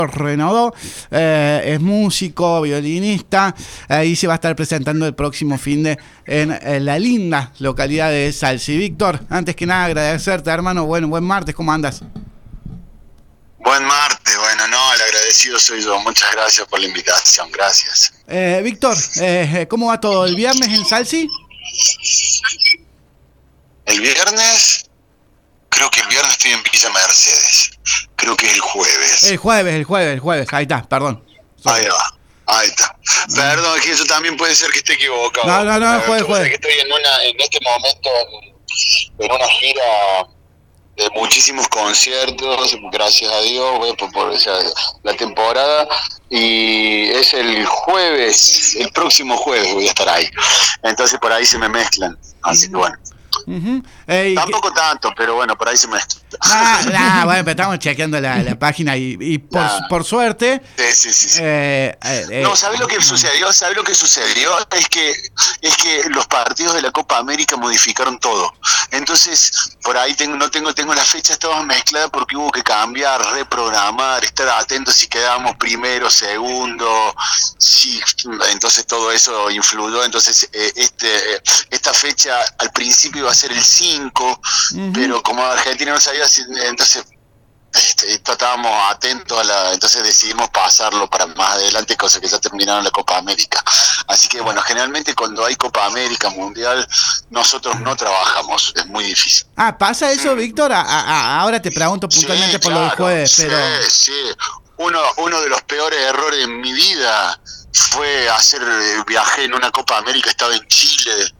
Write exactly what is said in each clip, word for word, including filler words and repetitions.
Renaudot, eh, es músico, violinista, ahí se va a estar presentando el próximo fin de en, en la linda localidad de Salsi. Víctor, antes que nada agradecerte, hermano, bueno, buen martes, ¿cómo andas? Buen martes, bueno, no, el agradecido soy yo, muchas gracias por la invitación, gracias. Eh, Víctor, eh, ¿cómo va todo? ¿El viernes en Salsi? El viernes, creo que el viernes estoy en Villa Mercedes, creo que es el jueves. El jueves, el jueves, el jueves, ahí está, perdón. Ahí va, ahí está. Perdón, es que eso también puede ser que esté equivocado. No, no, no, jueves, jueves. Que estoy en, una, en este momento en, en una gira de muchísimos conciertos, gracias a Dios, voy por, por esa, la temporada, y es el jueves, el próximo jueves voy a estar ahí. Entonces por ahí se me mezclan, así que bueno. Uh-huh. Ey, Tampoco que... tanto, pero bueno, por ahí se me... Ah, nah, bueno, pero estamos chequeando la, la página y, y por, nah. por suerte... Sí, sí, sí. sí. Eh, eh, no, ¿sabes lo que sucedió? ¿Sabes lo que sucedió? Es que es que los partidos de la Copa América modificaron todo. Entonces, por ahí tengo no tengo tengo las fechas todas mezcladas porque hubo que cambiar, reprogramar, estar atentos si quedábamos primero, segundo, sí, entonces todo eso influyó. Entonces, eh, este eh, esta fecha al principio iba a ser el cinco, uh-huh. pero como Argentina no sabía, entonces este, estábamos atentos a la, entonces decidimos pasarlo para más adelante, cosa que ya terminaron la Copa América. Así que bueno, generalmente cuando hay Copa América Mundial nosotros no trabajamos, es muy difícil. Ah, ¿pasa eso, Víctor? A, a, ahora te pregunto puntualmente sí, por claro, lo del jueves, pero... Sí, sí, uno, uno de los peores errores de mi vida fue hacer, viajé en una Copa América, estaba en Chile,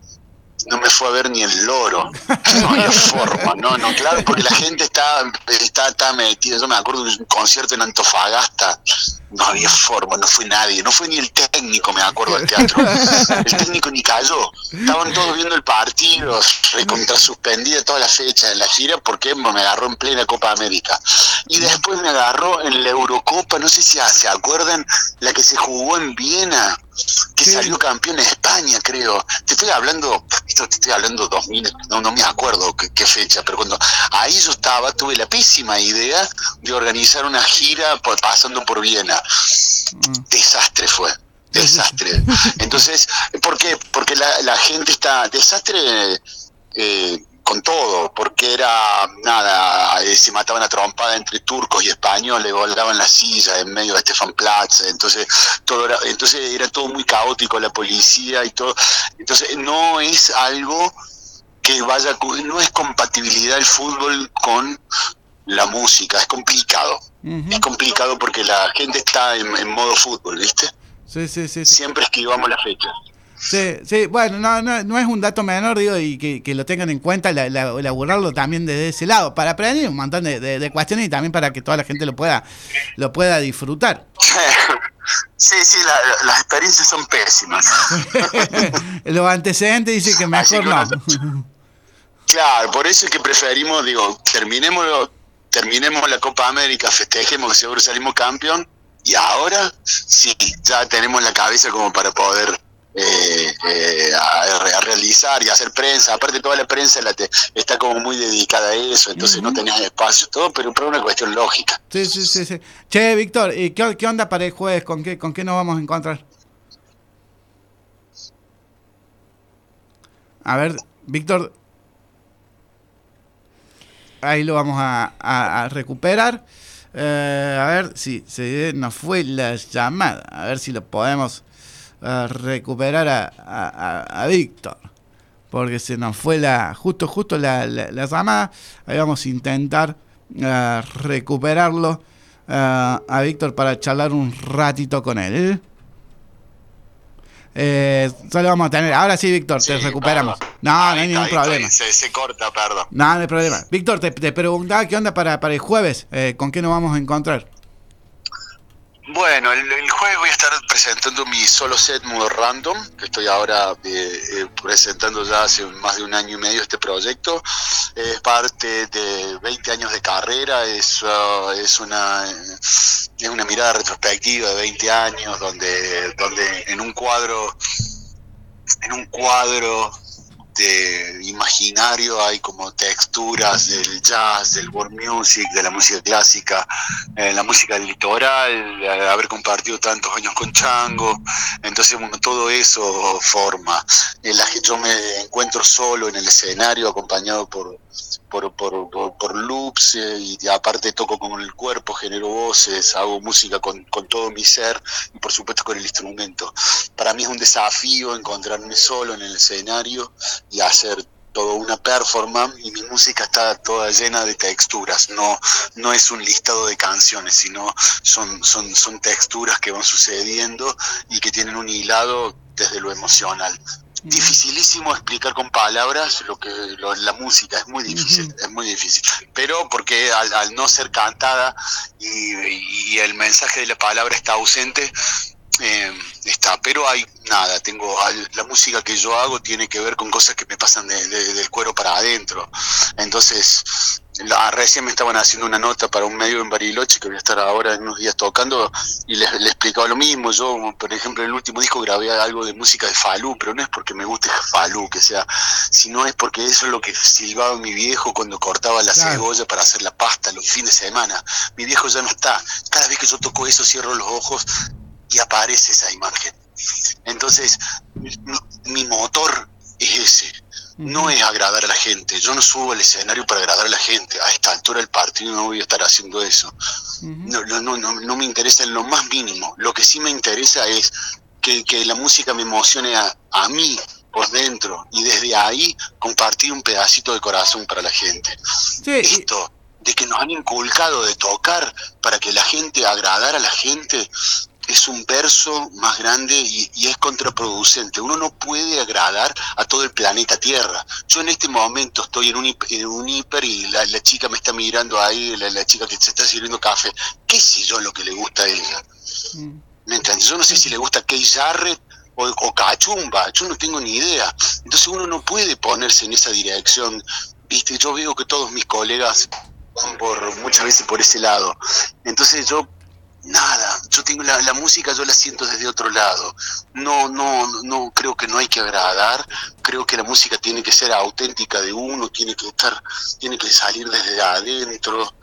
no me fue a ver ni el loro, no había forma, no, no, claro, porque la gente está, está, está metida. Yo me acuerdo de un concierto en Antofagasta, no había forma, no fue nadie, no fue ni el técnico, me acuerdo del teatro, el técnico ni cayó, estaban todos viendo el partido, recontra suspendida toda la fecha de la gira, porque me agarró en plena Copa América, y después me agarró en la Eurocopa, no sé si se acuerdan, la que se jugó en Viena, que sí. Salió campeón en España, creo. Te estoy hablando, esto te estoy hablando dos mil, no, no me acuerdo qué, qué fecha, pero cuando ahí yo estaba, tuve la pésima idea de organizar una gira por, pasando por Viena. Mm. Desastre fue, desastre. Entonces, ¿por qué? Porque la, la gente está, desastre eh, con todo, porque era, nada, eh, se mataban a trompada entre turcos y españoles, volaban las sillas en medio de Stephanplatz, entonces todo era, entonces era todo muy caótico, la policía y todo, entonces no es algo que vaya, no es compatibilidad el fútbol con la música, es complicado, uh-huh. es complicado porque la gente está en, en modo fútbol, ¿viste? Sí, sí, sí, sí. Siempre esquivamos la fecha. Sí, sí, bueno, no, no, no es un dato menor, digo, y que, que lo tengan en cuenta, la, la, elaborarlo también desde ese lado, para aprender un montón de, de, de cuestiones y también para que toda la gente lo pueda, lo pueda disfrutar. Sí, sí, la, las experiencias son pésimas. Los antecedentes dicen que mejor que no. Claro, por eso es que preferimos, digo, terminemos, terminemos la Copa América, festejemos que seguro salimos campeón, y ahora sí, ya tenemos la cabeza como para poder... Eh, eh, a, a realizar y hacer prensa. Aparte toda la prensa la te, está como muy dedicada a eso, entonces uh-huh. no tenés espacio, todo, pero por una cuestión lógica. Sí, sí, sí, sí. Che, Víctor, ¿y qué, qué onda para el jueves? ¿Con qué, con qué nos vamos a encontrar? A ver, Víctor, ahí lo vamos a, a, a recuperar. Eh, a ver si se nos fue la llamada, a ver si lo podemos a recuperar a, a, a Víctor, porque se nos fue la justo justo la, la, la llamada. Ahí vamos a intentar uh, recuperarlo uh, a Víctor para charlar un ratito con él. Eh, solo vamos a tener, ahora sí, Víctor, sí, te recuperamos. Perdón. No, ahí, no hay ningún problema. Se, se corta, perdón. No, no hay problema. Víctor, te, te preguntaba qué onda para, para el jueves, eh, con qué nos vamos a encontrar. Bueno, el, el jueves voy a estar presentando mi solo set modo random, que estoy ahora eh, eh, presentando ya hace más de un año y medio este proyecto. Es parte de veinte años de carrera, es, uh, es, una, es una mirada retrospectiva de veinte años, donde, donde en un cuadro, en un cuadro de imaginario, hay como texturas del jazz, del world music, de la música clásica, eh, la música del litoral, eh, haber compartido tantos años con Chango, entonces bueno, todo eso forma. Eh, la, yo me encuentro solo en el escenario, acompañado por por, por, por, por loops, eh, y aparte toco con el cuerpo, genero voces, hago música con, con todo mi ser y por supuesto con el instrumento. Para mí es un desafío encontrarme solo en el escenario y hacer toda una performance, y mi música está toda llena de texturas, no, no es un listado de canciones, sino son, son, son texturas que van sucediendo y que tienen un hilado desde lo emocional. Dificilísimo explicar con palabras lo que lo, la música, es muy difícil, uh-huh. es muy difícil, pero porque al, al no ser cantada y, y el mensaje de la palabra está ausente, eh, está, pero hay nada, tengo la música que yo hago tiene que ver con cosas que me pasan de, de, del cuero para adentro. Entonces la, recién me estaban haciendo una nota para un medio en Bariloche que voy a estar ahora en unos días tocando, y les, les explicaba lo mismo. Yo, por ejemplo, en el último disco grabé algo de música de Falú, pero no es porque me guste Falú, que sea, sino es porque eso es lo que silbaba mi viejo cuando cortaba la claro. cebolla para hacer la pasta los fines de semana. Mi viejo ya no está. Cada vez que yo toco eso cierro los ojos y aparece esa imagen. Entonces mi, mi motor es ese, no es agradar a la gente. Yo no subo al escenario para agradar a la gente. A esta altura del partido no voy a estar haciendo eso. No, no, no, no, no me interesa en lo más mínimo. Lo que sí me interesa es que, que la música me emocione a, a mí por dentro, y desde ahí compartir un pedacito de corazón para la gente. Sí. Esto de que nos han inculcado de tocar para que la gente, agradar a la gente, es un verso más grande y, y es contraproducente. Uno no puede agradar a todo el planeta Tierra. Yo en este momento estoy en un, en un hiper y la, la chica me está mirando ahí, la, la chica que se está sirviendo café. ¿Qué sé yo lo que le gusta a ella? ¿Me entiendes? Yo no sé si le gusta Keith Jarrett o, o Cachumba, yo no tengo ni idea. Entonces uno no puede ponerse en esa dirección, ¿viste? Yo veo que todos mis colegas van por, muchas veces por ese lado. Entonces yo nada, yo tengo la, la música, yo la siento desde otro lado. No, no, no, creo que no hay que agradar. Creo que la música tiene que ser auténtica de uno, tiene que estar, tiene que salir desde adentro.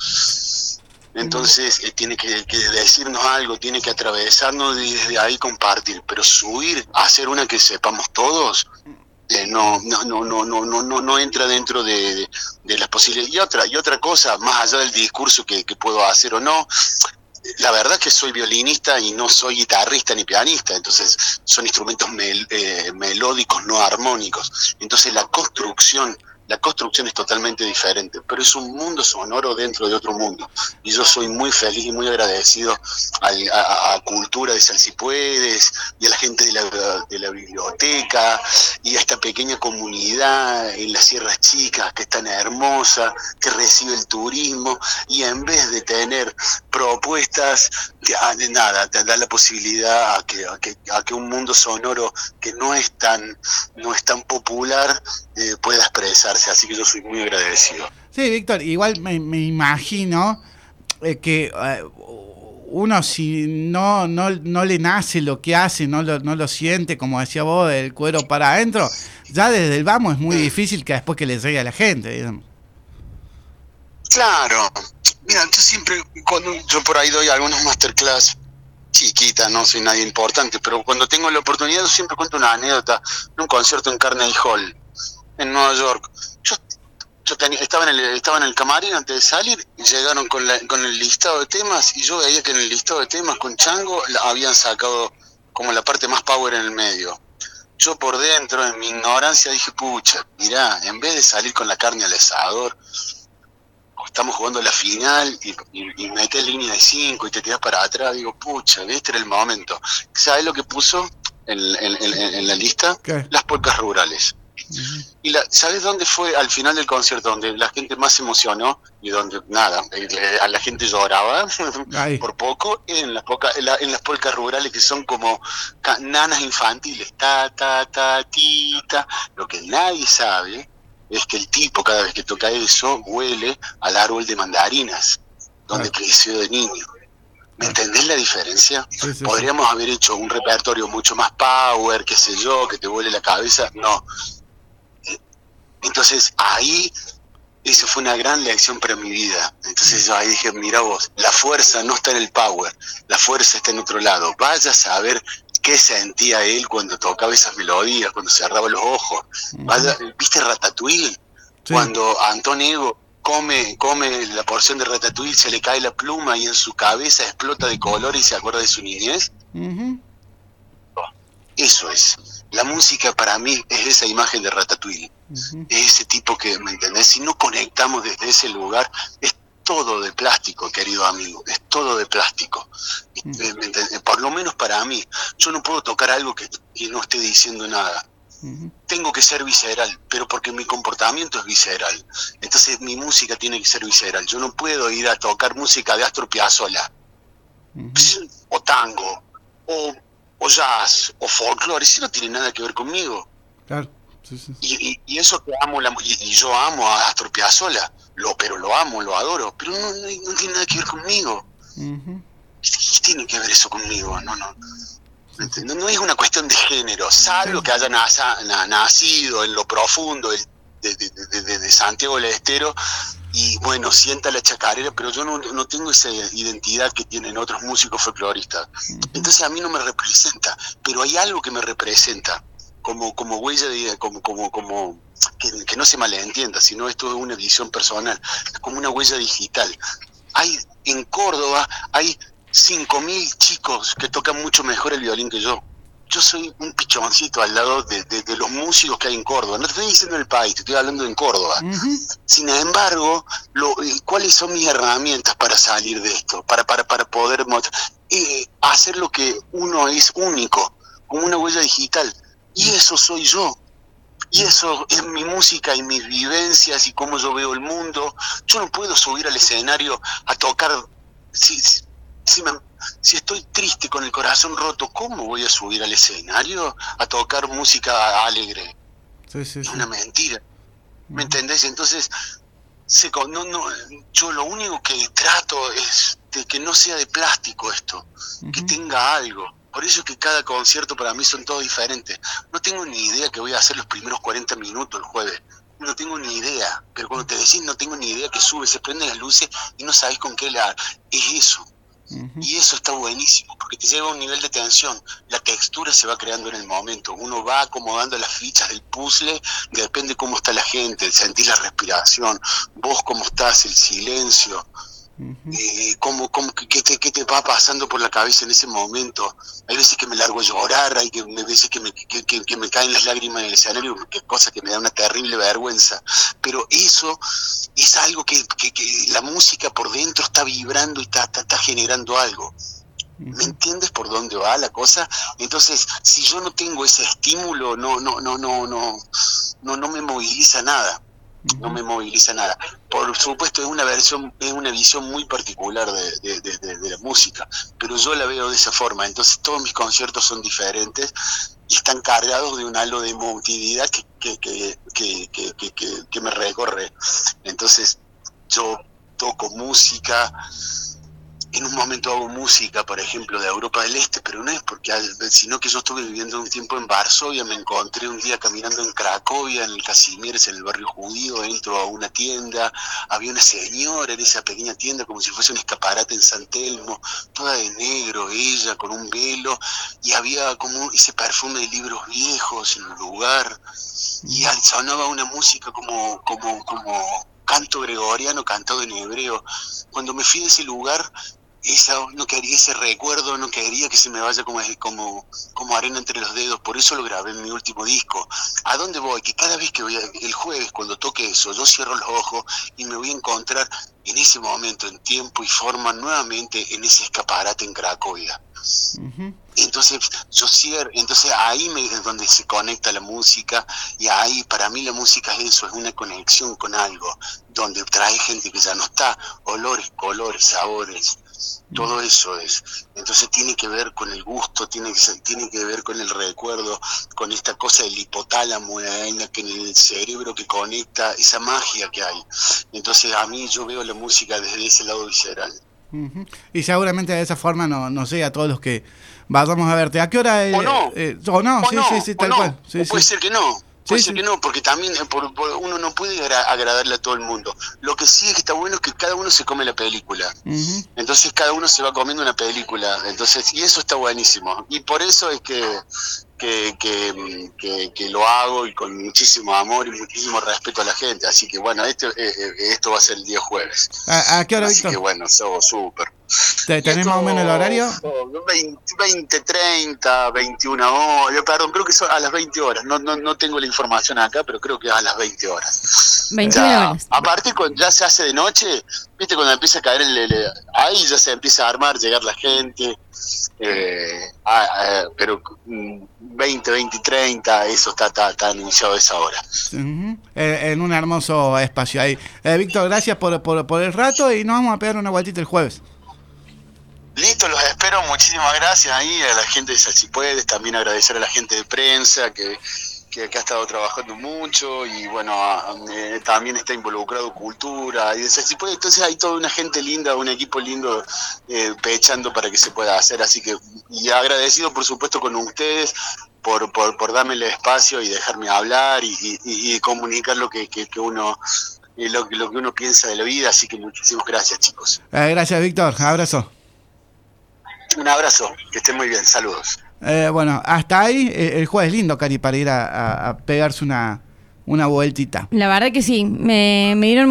Entonces eh, tiene que, que decirnos algo, tiene que atravesarnos y desde ahí compartir. Pero subir a hacer una que sepamos todos, eh, no, no, no, no, no, no, no, no entra dentro de, de, de las posibilidades. Y otra, y otra cosa, más allá del discurso que, que puedo hacer o no. La verdad es que soy violinista y no soy guitarrista ni pianista, entonces son instrumentos mel, eh, melódicos, no armónicos. Entonces la construcción, la construcción es totalmente diferente, pero es un mundo sonoro dentro de otro mundo. Y yo soy muy feliz y muy agradecido a, a, a Cultura de Sal Si Puedes, y a la gente de la, de la biblioteca, y a esta pequeña comunidad en las Sierras Chicas, que es tan hermosa, que recibe el turismo, y en vez de tener propuestas, de nada, te da la posibilidad a que, a que, a que un mundo sonoro que no es tan, no es tan popular eh, pueda expresarse, así que yo soy muy agradecido. Sí, Víctor, igual me, me imagino eh, que eh, uno si no, no, no le nace lo que hace, no lo, no lo siente, como decía vos, del cuero para adentro, ya desde el vamos es muy difícil que después que le llegue a la gente, digamos. Claro, mira, yo siempre, cuando yo por ahí doy algunos masterclass chiquitas, no soy nadie importante, pero cuando tengo la oportunidad yo siempre cuento una anécdota de un concierto en Carnegie Hall, en Nueva York. Yo, yo tenía, estaba, en el, estaba en el camarín antes de salir, y llegaron con, la, con el listado de temas, y yo veía que en el listado de temas con Chango la, habían sacado como la parte más power en el medio. Yo por dentro, en mi ignorancia, dije, pucha, mirá, en vez de salir con la carne al asador, estamos jugando la final y, y, y metes línea de cinco y te tiras para atrás, digo, pucha, este era el momento. ¿Sabes lo que puso en, en, en, en la lista? ¿Qué? Las polcas rurales. Uh-huh. Y la, ¿sabes dónde fue al final del concierto donde la gente más se emocionó y donde nada, a la gente lloraba por poco? En las, poca, en, la, en las polcas rurales, que son como nanas infantiles, ta, ta, ta, ti, ta. Lo que nadie sabe es que el tipo, cada vez que toca eso, huele al árbol de mandarinas, donde creció de niño. ¿Me entendés la diferencia? Sí, sí, Podríamos sí. haber hecho un repertorio mucho más power, qué sé yo, que te vuele la cabeza. No. Entonces ahí, eso fue una gran lección para mi vida. Entonces yo ahí dije, mira vos, la fuerza no está en el power, la fuerza está en otro lado. Vaya a saber qué sentía él cuando tocaba esas melodías, cuando cerraba los ojos. Vaya, ¿viste Ratatouille? Sí. Cuando Antón Ego come, come la porción de Ratatouille, se le cae la pluma y en su cabeza explota de color y se acuerda de su niñez. Uh-huh. Eso es. La música para mí es esa imagen de Ratatouille. Uh-huh. Es ese tipo que, ¿me entendés? Si no conectamos desde ese lugar, es todo de plástico, querido amigo. Es todo de plástico. Uh-huh. ¿Me entendés? Por lo menos para mí. Yo no puedo tocar algo que, que no esté diciendo nada. Uh-huh. Tengo que ser visceral, pero porque mi comportamiento es visceral. Entonces mi música tiene que ser visceral. Yo no puedo ir a tocar música de Astor Piazzolla, uh-huh, o tango, o, o jazz, o folclore. Eso no tiene nada que ver conmigo. Claro. Sí, sí. Y, y, y eso que amo, la, y, y yo amo a Astor Piazzolla, lo, pero lo amo, lo adoro, pero no, no, no tiene nada que ver conmigo. Uh-huh. ¿Qué, qué tiene que ver eso conmigo? No, no. No, no es una cuestión de género, salvo que haya naza, na, nacido en lo profundo de, de, de, de, de Santiago del Estero y bueno, sienta la chacarera, pero yo no, no tengo esa identidad que tienen otros músicos folcloristas. Entonces a mí no me representa, pero hay algo que me representa como, como huella, de, como, como, como que, que no se malentienda, sino esto es una visión personal, como una huella digital. Hay en Córdoba, hay cinco mil chicos que tocan mucho mejor el violín que yo. Yo soy un pichoncito al lado de, de, de los músicos que hay en Córdoba. No te estoy diciendo en el país, te estoy hablando en Córdoba. Uh-huh. Sin embargo, lo, ¿cuáles son mis herramientas para salir de esto? Para, para, para poder eh, hacer lo que uno es único, como una huella digital. Y eso soy yo. Y eso es mi música y mis vivencias y cómo yo veo el mundo. Yo no puedo subir al escenario a tocar... Si, si, Si, me, si estoy triste con el corazón roto, ¿cómo voy a subir al escenario a tocar música alegre? Sí, sí, es sí. una mentira. ¿Me entendés? Entonces, se, no, no, yo lo único que trato es de que no sea de plástico esto, uh-huh, que tenga algo. Por eso es que cada concierto para mí son todos diferentes. No tengo ni idea que voy a hacer los primeros cuarenta minutos el jueves. No tengo ni idea. Pero cuando te decís no tengo ni idea, que sube, se prenden las luces y no sabés con qué la... Es eso. Uh-huh. Y eso está buenísimo, porque te lleva a un nivel de tensión. La textura se va creando en el momento. Uno va acomodando las fichas del puzzle, depende cómo está la gente, sentir la respiración, vos cómo estás, el silencio, uh-huh, eh, cómo, cómo, qué, te, qué te va pasando por la cabeza en ese momento. Hay veces que me largo a llorar, hay que, veces que me, que, que, que me caen las lágrimas en el escenario, que cosa que me da una terrible vergüenza. Pero eso es algo que, que, que la música por dentro está vibrando y está, está, está generando algo. ¿Me entiendes por dónde va la cosa? Entonces, si yo no tengo ese estímulo, no, no, no, no, no, no, no me moviliza nada. No me moviliza nada. Por supuesto, es una versión, es una visión muy particular de, de, de, de, de la música, pero yo la veo de esa forma. Entonces, todos mis conciertos son diferentes y están cargados de un halo de emotividad que, que, que, que, que, que, que, que me recorre. Entonces, yo toco música. En un momento hago música, por ejemplo, de Europa del Este, pero no es porque, sino que yo estuve viviendo un tiempo en Varsovia, me encontré un día caminando en Cracovia, en el Kazimierz, en el barrio judío, entro a una tienda, había una señora en esa pequeña tienda, como si fuese un escaparate en San Telmo, toda de negro, ella con un velo, y había como ese perfume de libros viejos en un lugar, y sonaba una música como, como, como canto gregoriano cantado en hebreo. Cuando me fui de ese lugar, esa, no quería, ese recuerdo no quería que se me vaya como, como, como arena entre los dedos, por eso lo grabé en mi último disco. ¿A dónde voy? Que cada vez que voy a, el jueves cuando toque eso, yo cierro los ojos y me voy a encontrar en ese momento, en tiempo y forma, nuevamente en ese escaparate en Cracovia. Uh-huh. Entonces yo cierro, entonces ahí me, es donde se conecta la música, y ahí para mí la música es eso, es una conexión con algo, donde trae gente que ya no está, olores, colores, sabores, todo eso es. Entonces tiene que ver con el gusto, tiene que, tiene que ver con el recuerdo, con esta cosa del hipotálamo en la que en el cerebro que conecta esa magia que hay. Entonces a mí yo veo la música desde ese lado visceral. Uh-huh. Y seguramente de esa forma no, no sé, a todos los que vayamos a verte. ¿A qué hora? Eh, o no, eh, o no, o sí, no, sí, sí, tal no. cual. Sí, o puede sí. ser que no. Puede Sí, ser sí. que no, porque también eh, por, por- uno no puede agra- agradarle a todo el mundo. Lo que sí es que está bueno es que cada uno se come la película. Ujú. Entonces cada uno se va comiendo una película. Entonces, y eso está buenísimo. Y por eso es que, que, que, mm, que- que lo hago y con muchísimo amor y muchísimo respeto a la gente. Así que bueno, este, eh, eh, esto va a ser el día jueves. ¿A, a qué hora, Así que Víctor? bueno, somos súper. ¿Te- Y ¿Tenés esto, más o menos el horario? oh, veinte, veinte, treinta, veintiuna horas, perdón, creo que son a las veinte horas, no, no, no tengo la información acá, pero creo que es a las veinte horas. veintiuna Ya, horas. aparte cuando ya se hace de noche, viste, cuando empieza a caer el, el- ahí ya se empieza a armar, llegar la gente, eh, ah, ah, pero mm, veinte, veinte, treinta, eso está, está, está anunciado a esa hora. Ujú. Eh, en un hermoso espacio ahí. Eh, Víctor, gracias por, por, por el rato y nos vamos a pegar una vueltita el jueves. Listo, los espero, muchísimas gracias ahí a la gente de Salsipuedes, también agradecer a la gente de prensa que, que, que ha estado trabajando mucho y bueno, a- eh, también está involucrado Cultura y de Salsipuedes, entonces hay toda una gente linda, un equipo lindo eh, pechando para que se pueda hacer, así que y agradecido por supuesto con ustedes por, por, por darme el espacio y dejarme hablar y, y, y comunicar lo que, que, que uno eh, lo, lo que uno piensa de la vida, así que muchísimas gracias chicos. Eh, gracias, Víctor. Abrazo. Un abrazo, que estén muy bien, saludos. Eh, bueno, hasta ahí eh, el jueves lindo, Cari, para ir a, a- a pegarse una, una vueltita. La verdad que sí, me, me dieron